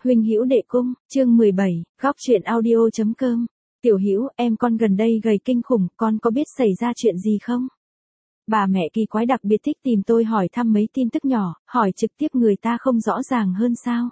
Huynh Hữu Đệ Cung, chương 17, góc truyện audio.com. Tiểu Hữu, em con gần đây gầy kinh khủng, con có biết xảy ra chuyện gì không? Bà mẹ kỳ quái đặc biệt thích tìm tôi hỏi thăm mấy tin tức nhỏ, hỏi trực tiếp người ta không rõ ràng hơn sao?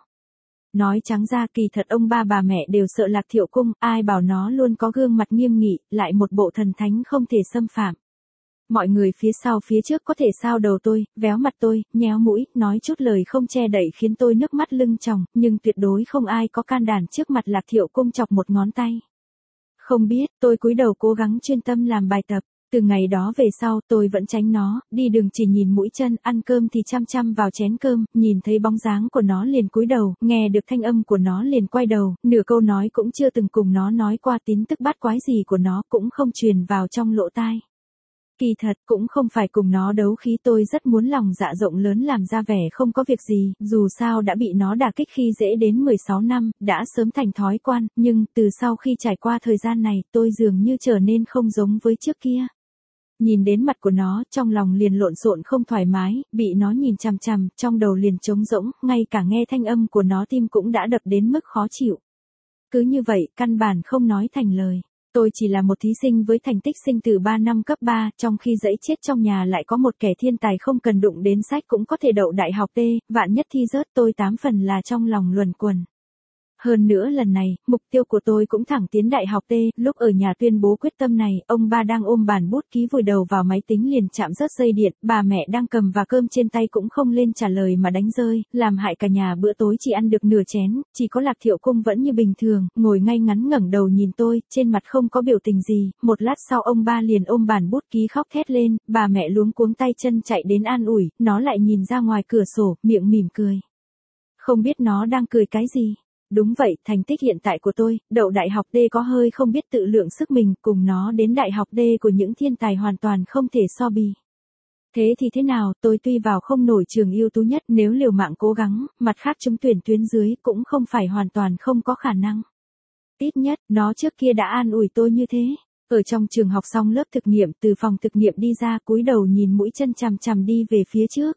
Nói trắng ra kỳ thật ông ba bà mẹ đều sợ Lạc Thiệu Cung, ai bảo nó luôn có gương mặt nghiêm nghị, lại một bộ thần thánh không thể xâm phạm. Mọi người phía sau phía trước có thể sao đầu tôi, véo mặt tôi, nhéo mũi, nói chút lời không che đậy khiến tôi nước mắt lưng tròng, nhưng tuyệt đối không ai có can đảm trước mặt Lạc Thiệu Cung chọc một ngón tay. Không biết, tôi cúi đầu cố gắng chuyên tâm làm bài tập. Từ ngày đó về sau tôi vẫn tránh nó, đi đường chỉ nhìn mũi chân, ăn cơm thì chăm chăm vào chén cơm, nhìn thấy bóng dáng của nó liền cúi đầu, nghe được thanh âm của nó liền quay đầu, nửa câu nói cũng chưa từng cùng nó nói qua, tin tức bát quái gì của nó cũng không truyền vào trong lỗ tai. Kỳ thật cũng không phải cùng nó đấu khí, tôi rất muốn lòng dạ rộng lớn làm ra vẻ không có việc gì, dù sao đã bị nó đả kích khi dễ đến 16 năm, đã sớm thành thói quen, nhưng từ sau khi trải qua thời gian này, tôi dường như trở nên không giống với trước kia. Nhìn đến mặt của nó, trong lòng liền lộn xộn không thoải mái, bị nó nhìn chằm chằm, trong đầu liền trống rỗng, ngay cả nghe thanh âm của nó tim cũng đã đập đến mức khó chịu. Cứ như vậy, căn bản không nói thành lời. Tôi chỉ là một thí sinh với thành tích sinh tử 3 năm cấp 3, trong khi dẫy chết trong nhà lại có một kẻ thiên tài không cần đụng đến sách cũng có thể đậu đại học T, vạn nhất thi rớt, tôi 8 phần là trong lòng luẩn quẩn. Hơn nữa lần này, mục tiêu của tôi cũng thẳng tiến đại học T, lúc ở nhà tuyên bố quyết tâm này, ông ba đang ôm bản bút ký vùi đầu vào máy tính liền chạm rớt dây điện, bà mẹ đang cầm và cơm trên tay cũng không lên trả lời mà đánh rơi, làm hại cả nhà bữa tối chỉ ăn được nửa chén, chỉ có Lạc Thiệu Cung vẫn như bình thường, ngồi ngay ngắn ngẩng đầu nhìn tôi, trên mặt không có biểu tình gì, một lát sau ông ba liền ôm bản bút ký khóc thét lên, bà mẹ luống cuống tay chân chạy đến an ủi, nó lại nhìn ra ngoài cửa sổ, miệng mỉm cười. Không biết nó đang cười cái gì? Đúng vậy, thành tích hiện tại của tôi, đậu đại học D có hơi không biết tự lượng sức mình, cùng nó đến đại học D của những thiên tài hoàn toàn không thể so bì. Thế thì thế nào, tôi tuy vào không nổi trường ưu tú nhất, nếu liều mạng cố gắng, mặt khác trúng tuyển tuyến dưới cũng không phải hoàn toàn không có khả năng. Ít nhất, nó trước kia đã an ủi tôi như thế. Ở trong trường học xong lớp thực nghiệm, từ phòng thực nghiệm đi ra, cúi đầu nhìn mũi chân chằm chằm đi về phía trước.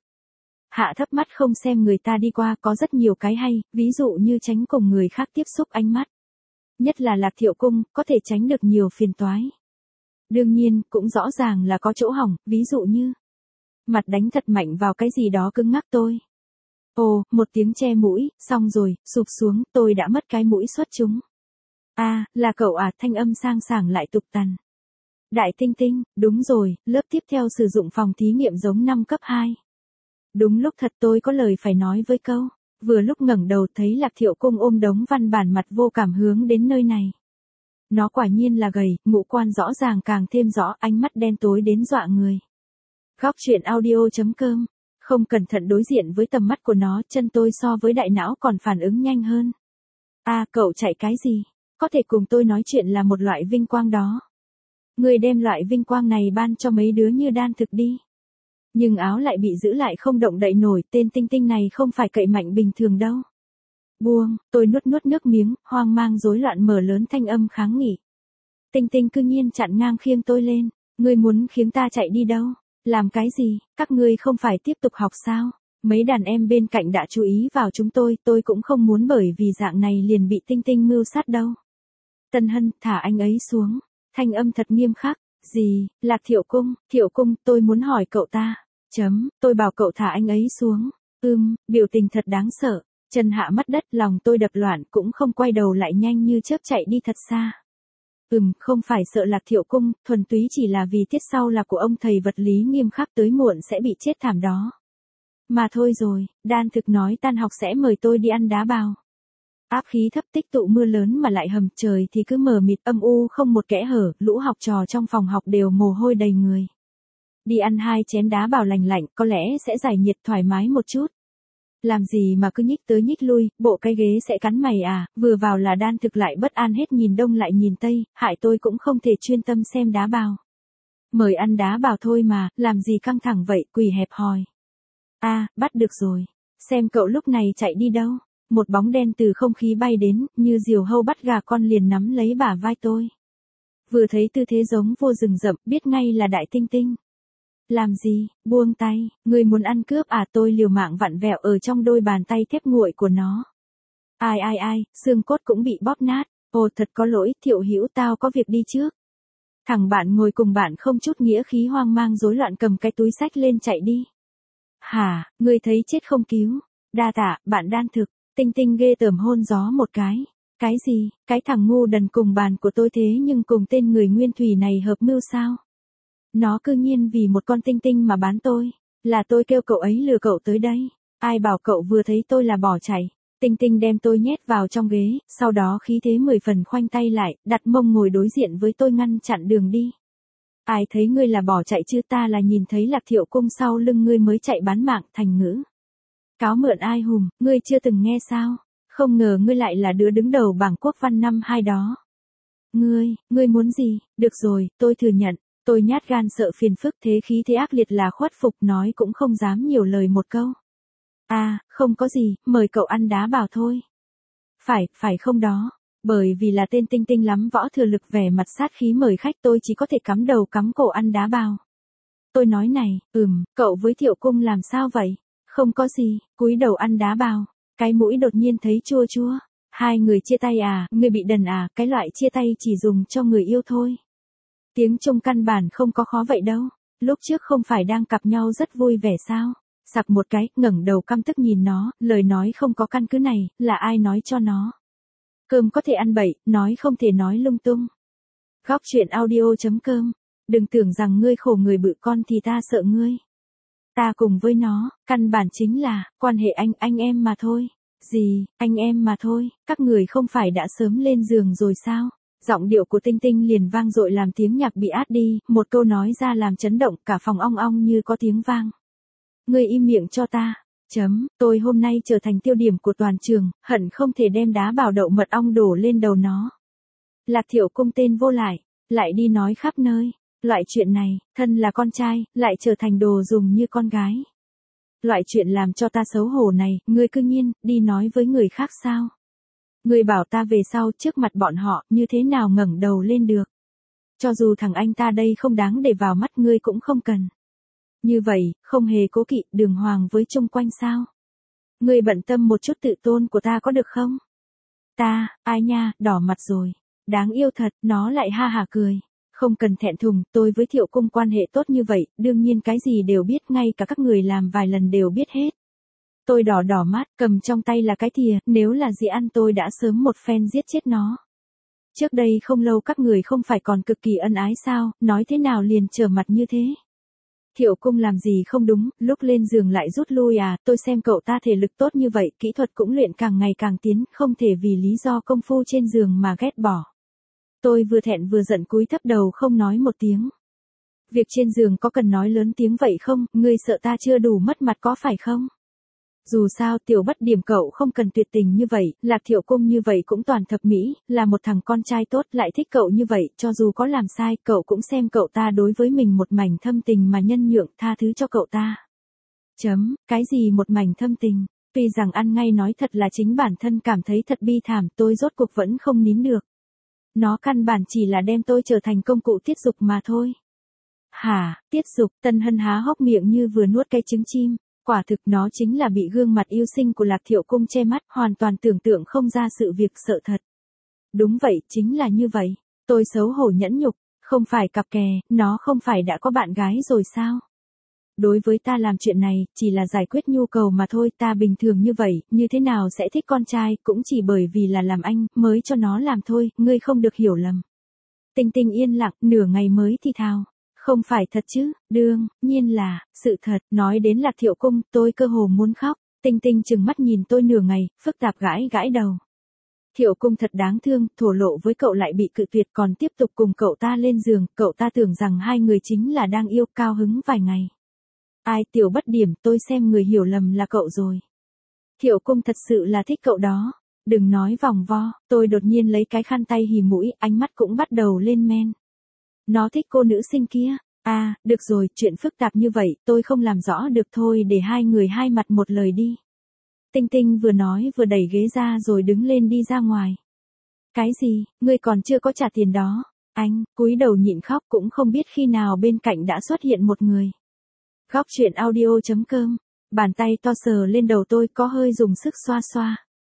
Hạ thấp mắt không xem người ta đi qua, có rất nhiều cái hay, ví dụ như tránh cùng người khác tiếp xúc ánh mắt. Nhất là Lạc Thiệu Cung, có thể tránh được nhiều phiền toái. Đương nhiên, cũng rõ ràng là có chỗ hỏng, ví dụ như mặt đánh thật mạnh vào cái gì đó cứng ngắc tôi. Ồ, một tiếng che mũi, xong rồi, sụp xuống, tôi đã mất cái mũi xuất chúng. À, là cậu à, thanh âm sang sảng lại tục tằn. Đại Tinh Tinh, đúng rồi, lớp tiếp theo sử dụng phòng thí nghiệm giống năm cấp 2. Đúng lúc thật tôi có lời phải nói với câu, vừa lúc ngẩng đầu thấy Lạc Thiệu Cung ôm đống văn bản mặt vô cảm hướng đến nơi này. Nó quả nhiên là gầy, ngũ quan rõ ràng càng thêm rõ, ánh mắt đen tối đến dọa người. Góc truyện audio.com, không cẩn thận đối diện với tầm mắt của nó, chân tôi so với đại não còn phản ứng nhanh hơn. À, cậu chạy cái gì? Có thể cùng tôi nói chuyện là một loại vinh quang đó. Người đem loại vinh quang này ban cho mấy đứa như đan thực đi. Nhưng áo lại bị giữ lại không động đậy nổi, tên Tinh Tinh này không phải cậy mạnh bình thường đâu. Buông, tôi nuốt nước miếng, hoang mang rối loạn mở lớn thanh âm kháng nghị. Tinh Tinh cư nhiên chặn ngang khiêng tôi lên, ngươi muốn khiêng ta chạy đi đâu? Làm cái gì, các ngươi không phải tiếp tục học sao? Mấy đàn em bên cạnh đã chú ý vào chúng tôi cũng không muốn bởi vì dạng này liền bị Tinh Tinh mưu sát đâu. Tân Hân, thả anh ấy xuống, thanh âm thật nghiêm khắc. Gì, Lạc Thiệu Cung, tôi muốn hỏi cậu ta. Tôi bảo cậu thả anh ấy xuống. Biểu tình thật đáng sợ. Chân hạ mất đất, lòng tôi đập loạn, cũng không quay đầu lại, nhanh như chớp chạy đi thật xa. Không phải sợ Lạc Thiệu Cung, thuần túy chỉ là vì tiết sau là của ông thầy vật lý nghiêm khắc, tới muộn sẽ bị chết thảm đó. Mà thôi rồi, đan thực nói tan học sẽ mời tôi đi ăn đá bào. Áp khí thấp tích tụ mưa lớn mà lại hầm, trời thì cứ mờ mịt âm u không một kẽ hở, lũ học trò trong phòng học đều mồ hôi đầy người. Đi ăn 2 chén đá bào lành lạnh, có lẽ sẽ giải nhiệt thoải mái một chút. Làm gì mà cứ nhích tới nhích lui, bộ cái ghế sẽ cắn mày à, vừa vào là đan thực lại bất an hết nhìn đông lại nhìn tây, hại tôi cũng không thể chuyên tâm xem đá bào. Mời ăn đá bào thôi mà, làm gì căng thẳng vậy, quỷ hẹp hòi. À, bắt được rồi. Xem cậu lúc này chạy đi đâu. Một bóng đen từ không khí bay đến, như diều hâu bắt gà con liền nắm lấy bả vai tôi. Vừa thấy tư thế giống vua rừng rậm, biết ngay là Đại Tinh Tinh. Làm gì, buông tay, người muốn ăn cướp à, tôi liều mạng vặn vẹo ở trong đôi bàn tay thép nguội của nó. Ai, xương cốt cũng bị bóp nát. Ồ thật có lỗi, Thiệu Hữu tao có việc đi trước. Thằng bạn ngồi cùng bạn không chút nghĩa khí hoang mang rối loạn cầm cái túi xách lên chạy đi. Hả, ngươi thấy chết không cứu. Đa tạ, bạn đan thực. Tinh Tinh ghê tởm hôn gió một cái. Cái gì, cái thằng ngu đần cùng bàn của tôi thế nhưng cùng tên người nguyên thủy này hợp mưu sao? Nó cư nhiên vì một con Tinh Tinh mà bán tôi. Là tôi kêu cậu ấy lừa cậu tới đây. Ai bảo cậu vừa thấy tôi là bỏ chạy. Tinh Tinh đem tôi nhét vào trong ghế, sau đó khí thế 10 phần khoanh tay lại, đặt mông ngồi đối diện với tôi ngăn chặn đường đi. Ai thấy ngươi là bỏ chạy chứ, ta là nhìn thấy Lạc Thiệu Cung sau lưng ngươi mới chạy bán mạng. Thành ngữ. Cáo mượn ai hùng, ngươi chưa từng nghe sao? Không ngờ ngươi lại là đứa đứng đầu bảng quốc văn năm 2 đó. Ngươi muốn gì? Được rồi, tôi thừa nhận. Tôi nhát gan sợ phiền phức, thế khí thế ác liệt là khuất phục, nói cũng không dám nhiều lời một câu. À, không có gì, mời cậu ăn đá bào thôi. Phải không đó. Bởi vì là tên Tinh Tinh lắm võ thừa lực vẻ mặt sát khí mời khách, tôi chỉ có thể cắm đầu cắm cổ ăn đá bào. Tôi nói này, cậu với Thiệu Cung làm sao vậy? Không có gì, cúi đầu ăn đá bào. Cái mũi đột nhiên thấy chua chua. Hai người chia tay à, người bị đần à, cái loại chia tay chỉ dùng cho người yêu thôi. Tiếng Trung căn bản không có khó vậy đâu. Lúc trước không phải đang cặp nhau rất vui vẻ sao? Sặc một cái, ngẩng đầu căm tức nhìn nó, lời nói không có căn cứ này, là ai nói cho nó? Cơm có thể ăn bậy, nói không thể nói lung tung. Góc truyện audio.com. Đừng tưởng rằng ngươi khổ người bự con thì ta sợ ngươi. Ta cùng với nó, căn bản chính là, quan hệ anh em mà thôi. Gì, anh em mà thôi, các người không phải đã sớm lên giường rồi sao? Giọng điệu của Tinh Tinh liền vang dội làm tiếng nhạc bị át đi, một câu nói ra làm chấn động cả phòng ong ong như có tiếng vang. Ngươi im miệng cho ta. Tôi hôm nay trở thành tiêu điểm của toàn trường, hận không thể đem đá bào đậu mật ong đổ lên đầu nó. Lạc Thiệu Cung tên vô lại đi nói khắp nơi. Loại chuyện này, thân là con trai, lại trở thành đồ dùng như con gái. Loại chuyện làm cho ta xấu hổ này, ngươi cư nhiên, đi nói với người khác sao? Ngươi bảo ta về sau trước mặt bọn họ, như thế nào ngẩng đầu lên được? Cho dù thằng anh ta đây không đáng để vào mắt ngươi cũng không cần. Như vậy, không hề cố kỵ, đường hoàng với chung quanh sao? Ngươi bận tâm một chút tự tôn của ta có được không? Ta, ai nha, đỏ mặt rồi. Đáng yêu thật, nó lại ha hả cười. Không cần thẹn thùng, tôi với Thiệu Cung quan hệ tốt như vậy, đương nhiên cái gì đều biết, ngay cả các người làm vài lần đều biết hết. Tôi đỏ mắt, cầm trong tay là cái thìa, nếu là gì ăn tôi đã sớm một phen giết chết nó. Trước đây không lâu các người không phải còn cực kỳ ân ái sao, nói thế nào liền trở mặt như thế. Thiệu Cung làm gì không đúng, lúc lên giường lại rút lui à, tôi xem cậu ta thể lực tốt như vậy, kỹ thuật cũng luyện càng ngày càng tiến, không thể vì lý do công phu trên giường mà ghét bỏ. Tôi vừa thẹn vừa giận cúi thấp đầu không nói một tiếng. Việc trên giường có cần nói lớn tiếng vậy không, ngươi sợ ta chưa đủ mất mặt có phải không? Dù sao tiểu bất điểm cậu không cần tuyệt tình như vậy, Lạc Thiệu Cung như vậy cũng toàn thập mỹ, là một thằng con trai tốt lại thích cậu như vậy, cho dù có làm sai, cậu cũng xem cậu ta đối với mình một mảnh thâm tình mà nhân nhượng tha thứ cho cậu ta. Cái gì một mảnh thâm tình, tuy rằng ăn ngay nói thật là chính bản thân cảm thấy thật bi thảm, tôi rốt cuộc vẫn không nín được. Nó căn bản chỉ là đem tôi trở thành công cụ tiết dục mà thôi. Hả, tiết dục, Tân Hân há hốc miệng như vừa nuốt cái trứng chim. Quả thực nó chính là bị gương mặt yêu sinh của Lạc Thiệu Cung che mắt, hoàn toàn tưởng tượng không ra sự việc sợ thật. Đúng vậy, chính là như vậy. Tôi xấu hổ nhẫn nhục, không phải cặp kè, nó không phải đã có bạn gái rồi sao? Đối với ta làm chuyện này, chỉ là giải quyết nhu cầu mà thôi, ta bình thường như vậy, như thế nào sẽ thích con trai, cũng chỉ bởi vì là làm anh, mới cho nó làm thôi, ngươi không được hiểu lầm. Tinh Tinh yên lặng, nửa ngày mới thì thào. Không phải thật chứ, đương nhiên là, sự thật, nói đến Lạc Thiệu Cung, tôi cơ hồ muốn khóc. Tinh Tinh chừng mắt nhìn tôi nửa ngày, phức tạp gãi đầu. Thiệu Cung thật đáng thương, thổ lộ với cậu lại bị cự tuyệt còn tiếp tục cùng cậu ta lên giường, cậu ta tưởng rằng hai người chính là đang yêu, cao hứng vài ngày. Ai tiểu bất điểm, tôi xem người hiểu lầm là cậu rồi. Thiệu Cung thật sự là thích cậu đó. Đừng nói vòng vo, tôi đột nhiên lấy cái khăn tay hì mũi, ánh mắt cũng bắt đầu lên men. Nó thích cô nữ sinh kia. À, được rồi, chuyện phức tạp như vậy, tôi không làm rõ được thôi, để hai người hai mặt một lời đi. Tinh Tinh vừa nói vừa đẩy ghế ra rồi đứng lên đi ra ngoài. Cái gì, ngươi còn chưa có trả tiền đó. Anh, cúi đầu nhịn khóc cũng không biết khi nào bên cạnh đã xuất hiện một người. Góc truyện audio.com, bàn tay to sờ lên đầu tôi có hơi dùng sức xoa xoa.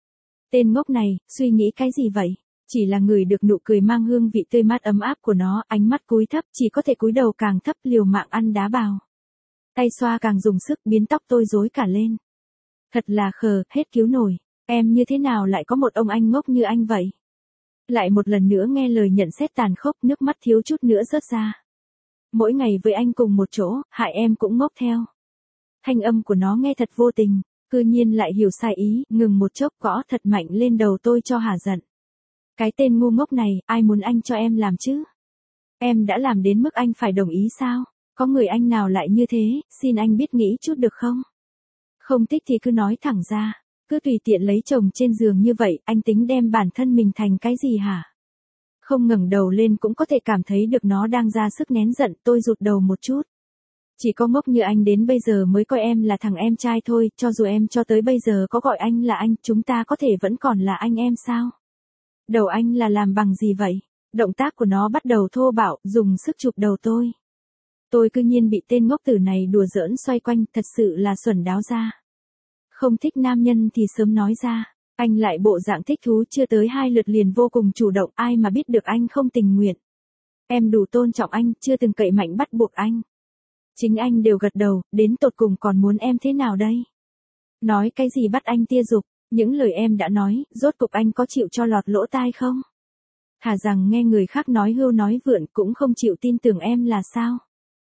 Tên ngốc này, suy nghĩ cái gì vậy? Chỉ là ngửi được nụ cười mang hương vị tươi mát ấm áp của nó, ánh mắt cúi thấp, chỉ có thể cúi đầu càng thấp liều mạng ăn đá bào. Tay xoa càng dùng sức biến tóc tôi rối cả lên. Thật là khờ, hết cứu nổi. Em như thế nào lại có một ông anh ngốc như anh vậy? Lại một lần nữa nghe lời nhận xét tàn khốc, nước mắt thiếu chút nữa rớt ra. Mỗi ngày với anh cùng một chỗ, hại em cũng ngốc theo. Thanh âm của nó nghe thật vô tình, cư nhiên lại hiểu sai ý, ngừng một chốc gõ thật mạnh lên đầu tôi cho hả giận. Cái tên ngu ngốc này, ai muốn anh cho em làm chứ? Em đã làm đến mức anh phải đồng ý sao? Có người anh nào lại như thế, xin anh biết nghĩ chút được không? Không thích thì cứ nói thẳng ra, cứ tùy tiện lấy chồng trên giường như vậy, anh tính đem bản thân mình thành cái gì hả? Không ngẩng đầu lên cũng có thể cảm thấy được nó đang ra sức nén giận, tôi rụt đầu một chút. Chỉ có ngốc như anh đến bây giờ mới coi em là thằng em trai thôi, cho dù em cho tới bây giờ có gọi anh là anh, chúng ta có thể vẫn còn là anh em sao? Đầu anh là làm bằng gì vậy? Động tác của nó bắt đầu thô bạo, dùng sức chụp đầu tôi. Tôi cư nhiên bị tên ngốc tử này đùa giỡn xoay quanh, thật sự là xuẩn đáo ra. Không thích nam nhân thì sớm nói ra, anh lại bộ dạng thích thú chưa tới 2 lượt liền vô cùng chủ động, ai mà biết được anh không tình nguyện. Em đủ tôn trọng anh, chưa từng cậy mạnh bắt buộc anh. Chính anh đều gật đầu, đến tột cùng còn muốn em thế nào đây? Nói cái gì bắt anh tia dục, những lời em đã nói, rốt cục anh có chịu cho lọt lỗ tai không? Thà rằng nghe người khác nói hưu nói vượn cũng không chịu tin tưởng em là sao?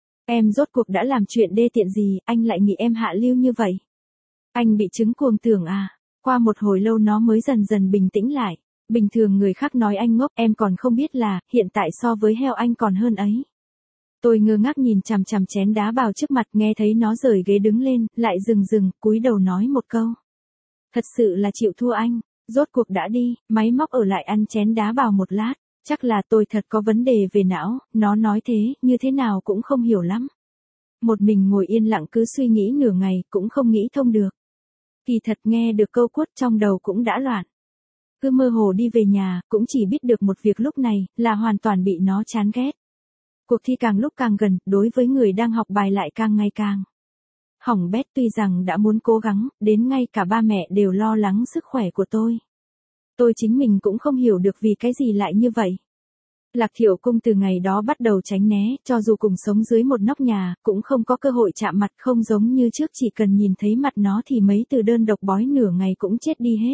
Em rốt cuộc đã làm chuyện đê tiện gì, anh lại nghĩ em hạ lưu như vậy? Anh bị chứng cuồng tưởng à? Qua một hồi lâu nó mới dần dần bình tĩnh lại. Bình thường người khác nói anh ngốc, em còn không biết là, hiện tại so với heo anh còn hơn ấy. Tôi ngơ ngác nhìn chằm chằm chén đá bào trước mặt, nghe thấy nó rời ghế đứng lên, lại dừng, cúi đầu nói một câu. Thật sự là chịu thua anh, rốt cuộc đã đi, máy móc ở lại ăn chén đá bào một lát. Chắc là tôi thật có vấn đề về não, nó nói thế, như thế nào cũng không hiểu lắm. Một mình ngồi yên lặng cứ suy nghĩ nửa ngày, cũng không nghĩ thông được. Kỳ thật nghe được câu quất trong đầu cũng đã loạn. Cứ mơ hồ đi về nhà, cũng chỉ biết được một việc lúc này, là hoàn toàn bị nó chán ghét. Cuộc thi càng lúc càng gần, đối với người đang học bài lại càng ngày càng hỏng bét, tuy rằng đã muốn cố gắng, đến ngay cả ba mẹ đều lo lắng sức khỏe của tôi. Tôi chính mình cũng không hiểu được vì cái gì lại như vậy. Lạc Thiệu Cung từ ngày đó bắt đầu tránh né, cho dù cùng sống dưới một nóc nhà, cũng không có cơ hội chạm mặt, không giống như trước chỉ cần nhìn thấy mặt nó thì mấy từ đơn độc bói nửa ngày cũng chết đi hết.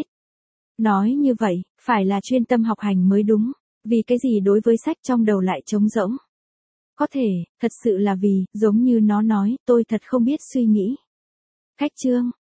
Nói như vậy, phải là chuyên tâm học hành mới đúng, vì cái gì đối với sách trong đầu lại trống rỗng. Có thể, thật sự là vì, giống như nó nói, tôi thật không biết suy nghĩ. Khách chương.